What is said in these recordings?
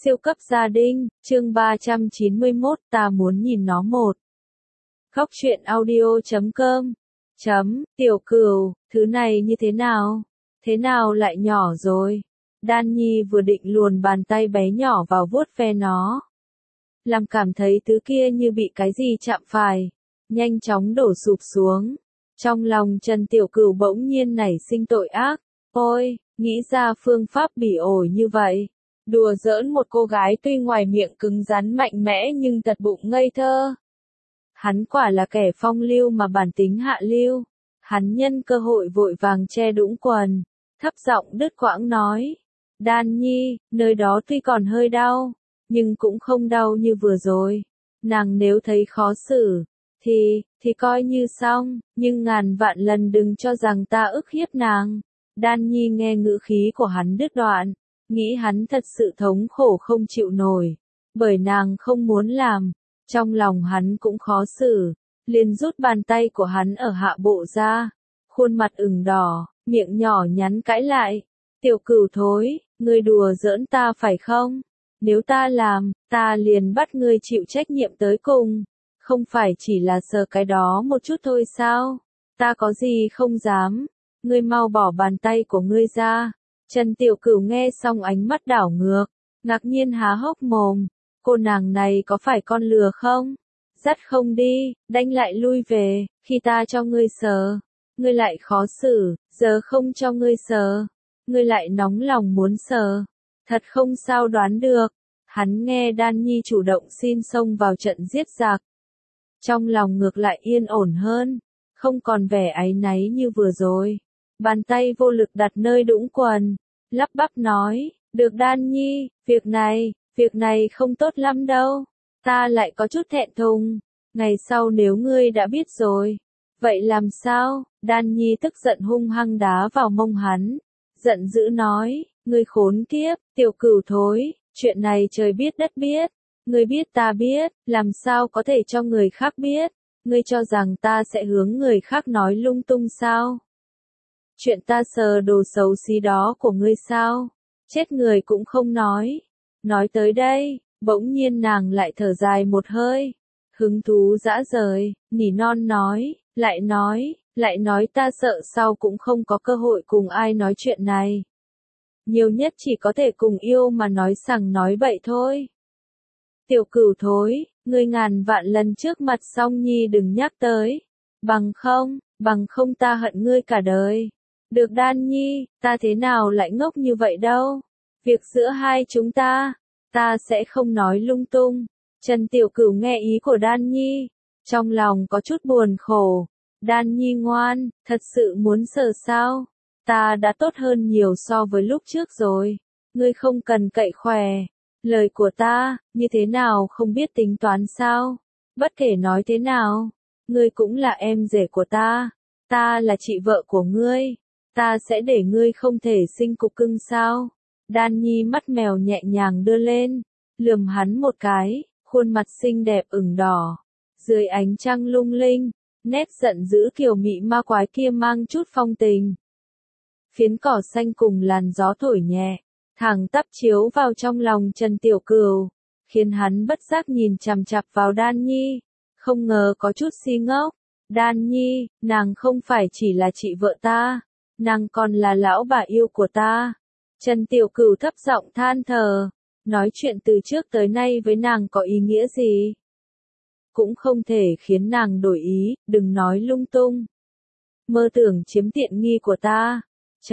Siêu cấp gia đình, chương 391, ta muốn nhìn nó một. Khóc chuyện audio.com. Tiểu Cửu, thứ này như thế nào? Thế nào lại nhỏ rồi? Đan Nhi vừa định luồn bàn tay bé nhỏ vào vuốt ve nó. Làm cảm thấy thứ kia như bị cái gì chạm phải. Nhanh chóng đổ sụp xuống. Trong lòng Trần Tiểu Cửu bỗng nhiên nảy sinh tội ác. Ôi, nghĩ ra phương pháp bỉ ổi như vậy. Đùa giỡn một cô gái tuy ngoài miệng cứng rắn mạnh mẽ nhưng tật bụng ngây thơ. Hắn quả là kẻ phong lưu mà bản tính hạ lưu. Hắn nhân cơ hội vội vàng che đũng quần, thấp giọng đứt quãng nói. Đan Nhi, nơi đó tuy còn hơi đau, nhưng cũng không đau như vừa rồi. Nàng nếu thấy khó xử, thì coi như xong, nhưng ngàn vạn lần đừng cho rằng ta ức hiếp nàng. Đan Nhi nghe ngữ khí của hắn đứt đoạn. Nghĩ hắn thật sự thống khổ không chịu nổi, bởi nàng không muốn làm, trong lòng hắn cũng khó xử, liền rút bàn tay của hắn ở hạ bộ ra, khuôn mặt ửng đỏ, miệng nhỏ nhắn cãi lại, Tiểu Cửu thối, ngươi đùa giỡn ta phải không? Nếu ta làm, ta liền bắt ngươi chịu trách nhiệm tới cùng, không phải chỉ là sờ cái đó một chút thôi sao? Ta có gì không dám, ngươi mau bỏ bàn tay của ngươi ra. Trần Tiểu Cửu nghe xong ánh mắt đảo ngược, ngạc nhiên há hốc mồm, cô nàng này có phải con lừa không? Dắt không đi, đành lại lui về, khi ta cho ngươi sờ, ngươi lại khó xử, giờ không cho ngươi sờ, ngươi lại nóng lòng muốn sờ, thật không sao đoán được. Hắn nghe Đan Nhi chủ động xin xông vào trận giết giặc, trong lòng ngược lại yên ổn hơn, không còn vẻ áy náy như vừa rồi. Bàn tay vô lực đặt nơi đũng quần, lắp bắp nói, được Đan Nhi, việc này không tốt lắm đâu, ta lại có chút thẹn thùng, ngày sau nếu ngươi đã biết rồi, vậy làm sao? Đan Nhi tức giận hung hăng đá vào mông hắn, giận dữ nói, ngươi khốn kiếp, Tiểu Cửu thối, chuyện này trời biết đất biết, ngươi biết ta biết, làm sao có thể cho người khác biết, ngươi cho rằng ta sẽ hướng người khác nói lung tung sao? Chuyện ta sờ đồ xấu xí đó của ngươi sao? Chết người cũng không nói. Nói tới đây, bỗng nhiên nàng lại thở dài một hơi. Hứng thú dã rời, nỉ non nói, lại nói ta sợ sau cũng không có cơ hội cùng ai nói chuyện này. Nhiều nhất chỉ có thể cùng yêu mà nói sằng nói bậy thôi. Tiểu Cửu thối, ngươi ngàn vạn lần trước mặt Song Nhi đừng nhắc tới. Bằng không ta hận ngươi cả đời. Được Đan Nhi, ta thế nào lại ngốc như vậy đâu. Việc giữa hai chúng ta sẽ không nói lung tung. Trần Tiểu Cửu nghe ý của Đan Nhi, trong lòng có chút buồn khổ. Đan Nhi ngoan, thật sự muốn sờ sao? Ta đã tốt hơn nhiều so với lúc trước rồi. Ngươi không cần cậy khòe. Lời của ta, như thế nào không biết tính toán sao? Bất kể nói thế nào, ngươi cũng là em rể của ta là chị vợ của ngươi. Ta sẽ để ngươi không thể sinh cục cưng sao? Đan Nhi mắt mèo nhẹ nhàng đưa lên, lườm hắn một cái, khuôn mặt xinh đẹp ửng đỏ. Dưới ánh trăng lung linh, nét giận dữ kiều mị ma quái kia mang chút phong tình. Phiến cỏ xanh cùng làn gió thổi nhẹ, thẳng tắp chiếu vào trong lòng Trần Tiểu Cửu, khiến hắn bất giác nhìn chằm chằm vào Đan Nhi, không ngờ có chút si ngốc. Đan Nhi, nàng không phải chỉ là chị vợ ta, nàng còn là lão bà yêu của ta. Trần Tiểu Cửu thấp giọng than thở, nói chuyện từ trước tới nay với nàng có ý nghĩa gì? Cũng không thể khiến nàng đổi ý, đừng nói lung tung. Mơ tưởng chiếm tiện nghi của ta.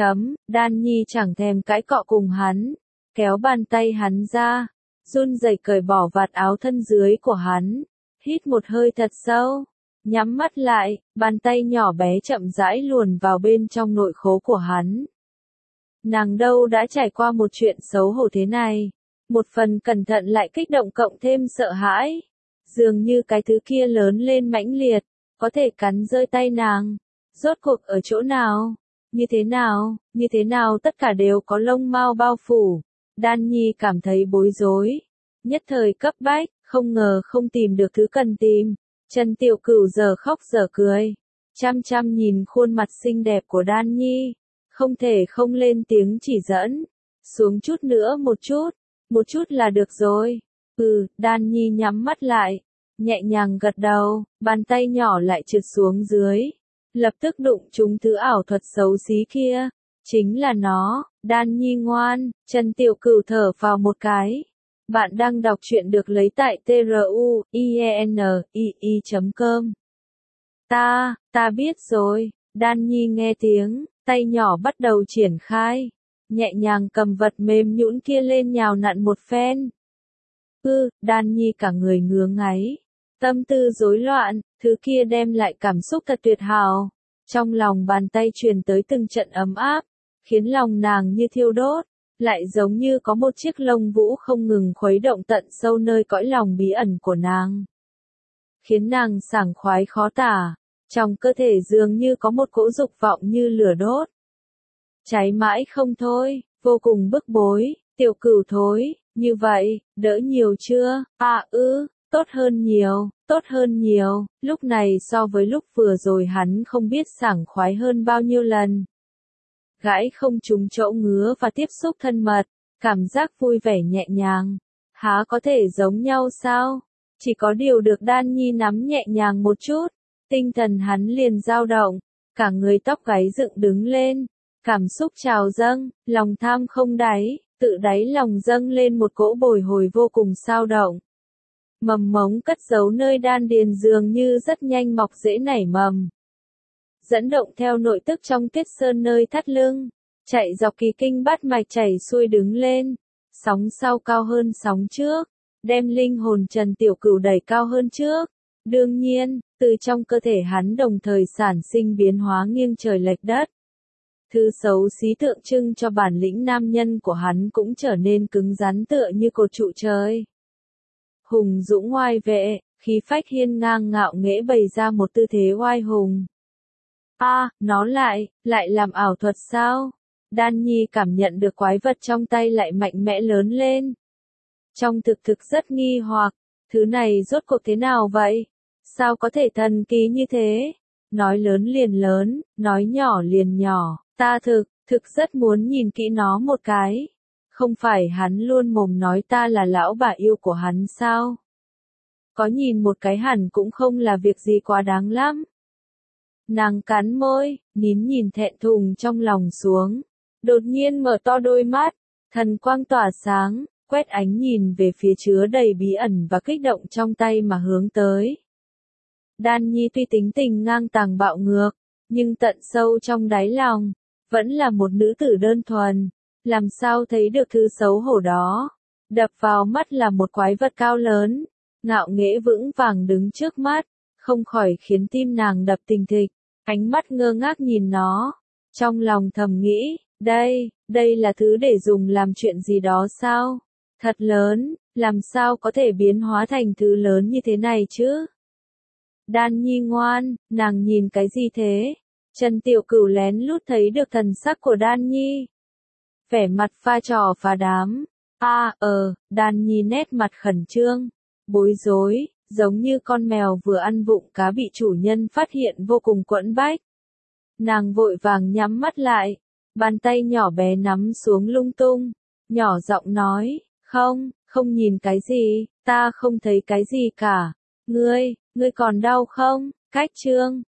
Đan Nhi chẳng thèm cãi cọ cùng hắn, kéo bàn tay hắn ra, run rẩy cởi bỏ vạt áo thân dưới của hắn, hít một hơi thật sâu. Nhắm mắt lại, bàn tay nhỏ bé chậm rãi luồn vào bên trong nội khố của hắn. Nàng đâu đã trải qua một chuyện xấu hổ thế này. Một phần cẩn thận lại kích động cộng thêm sợ hãi. Dường như cái thứ kia lớn lên mãnh liệt, có thể cắn rơi tay nàng. Rốt cuộc ở chỗ nào? Như thế nào tất cả đều có lông mao bao phủ. Đan Nhi cảm thấy bối rối. Nhất thời cấp bách, không ngờ không tìm được thứ cần tìm. Trần Tiểu Cửu giờ khóc giờ cười, chăm chăm nhìn khuôn mặt xinh đẹp của Đan Nhi, không thể không lên tiếng chỉ dẫn, xuống chút nữa một chút, một chút là được rồi. Đan Nhi nhắm mắt lại, nhẹ nhàng gật đầu, bàn tay nhỏ lại trượt xuống dưới, lập tức đụng trúng thứ ảo thuật xấu xí kia. Chính là nó, Đan Nhi ngoan, Trần Tiểu Cửu thở vào một cái. Bạn đang đọc truyện được lấy tại truyenii.com. Ta biết rồi, Đan Nhi nghe tiếng, tay nhỏ bắt đầu triển khai, nhẹ nhàng cầm vật mềm nhũn kia lên nhào nặn một phen. Đan Nhi cả người ngứa ngáy, tâm tư rối loạn, thứ kia đem lại cảm xúc thật tuyệt hảo. Trong lòng bàn tay truyền tới từng trận ấm áp, khiến lòng nàng như thiêu đốt, lại giống như có một chiếc lông vũ không ngừng khuấy động tận sâu nơi cõi lòng bí ẩn của nàng. Khiến nàng sảng khoái khó tả, trong cơ thể dường như có một cỗ dục vọng như lửa đốt. Cháy mãi không thôi, vô cùng bức bối, Tiểu Cửu thối, như vậy, đỡ nhiều chưa? Tốt hơn nhiều, lúc này so với lúc vừa rồi hắn không biết sảng khoái hơn bao nhiêu lần. Gãi không trúng chỗ ngứa và tiếp xúc thân mật, cảm giác vui vẻ nhẹ nhàng, há có thể giống nhau sao? Chỉ có điều được Đan Nhi nắm nhẹ nhàng một chút, tinh thần hắn liền dao động, cả người tóc gáy dựng đứng lên, cảm xúc trào dâng, lòng tham không đáy, tự đáy lòng dâng lên một cỗ bồi hồi vô cùng sao động. Mầm mống cất giấu nơi đan điền dường như rất nhanh mọc rễ nảy mầm. Dẫn động theo nội tức trong tiết sơn nơi thắt lưng, chạy dọc kỳ kinh bát mạch chảy xuôi đứng lên, sóng sau cao hơn sóng trước, đem linh hồn Trần Tiểu Cửu đẩy cao hơn trước. Đương nhiên, từ trong cơ thể hắn đồng thời sản sinh biến hóa nghiêng trời lệch đất. Thứ xấu xí tượng trưng cho bản lĩnh nam nhân của hắn cũng trở nên cứng rắn tựa như cột trụ trời. Hùng dũng oai vệ, khí phách hiên ngang ngạo nghễ bày ra một tư thế oai hùng. Nó lại làm ảo thuật sao? Đan Nhi cảm nhận được quái vật trong tay lại mạnh mẽ lớn lên. Trong thực rất nghi hoặc, thứ này rốt cuộc thế nào vậy? Sao có thể thần kỳ như thế? Nói lớn liền lớn, nói nhỏ liền nhỏ, ta thực rất muốn nhìn kỹ nó một cái. Không phải hắn luôn mồm nói ta là lão bà yêu của hắn sao? Có nhìn một cái hẳn cũng không là việc gì quá đáng lắm. Nàng cắn môi, nín nhìn thẹn thùng trong lòng xuống. Đột nhiên mở to đôi mắt, thần quang tỏa sáng, quét ánh nhìn về phía chứa đầy bí ẩn và kích động trong tay mà hướng tới. Đan Nhi tuy tính tình ngang tàng bạo ngược, nhưng tận sâu trong đáy lòng, vẫn là một nữ tử đơn thuần. Làm sao thấy được thứ xấu hổ đó? Đập vào mắt là một quái vật cao lớn, ngạo nghễ vững vàng đứng trước mắt, không khỏi khiến tim nàng đập thình thịch, ánh mắt ngơ ngác nhìn nó. Trong lòng thầm nghĩ, đây là thứ để dùng làm chuyện gì đó sao? Thật lớn, làm sao có thể biến hóa thành thứ lớn như thế này chứ? Đan Nhi ngoan, nàng nhìn cái gì thế? Trần Tiểu Cửu lén lút thấy được thần sắc của Đan Nhi. Vẻ mặt pha trò phá đám. Đan Nhi nét mặt khẩn trương, bối rối, giống như con mèo vừa ăn vụng cá bị chủ nhân phát hiện vô cùng quẫn bách. Nàng vội vàng nhắm mắt lại, bàn tay nhỏ bé nắm xuống lung tung, nhỏ giọng nói, không nhìn cái gì, ta không thấy cái gì cả. Ngươi còn đau không? Cách chương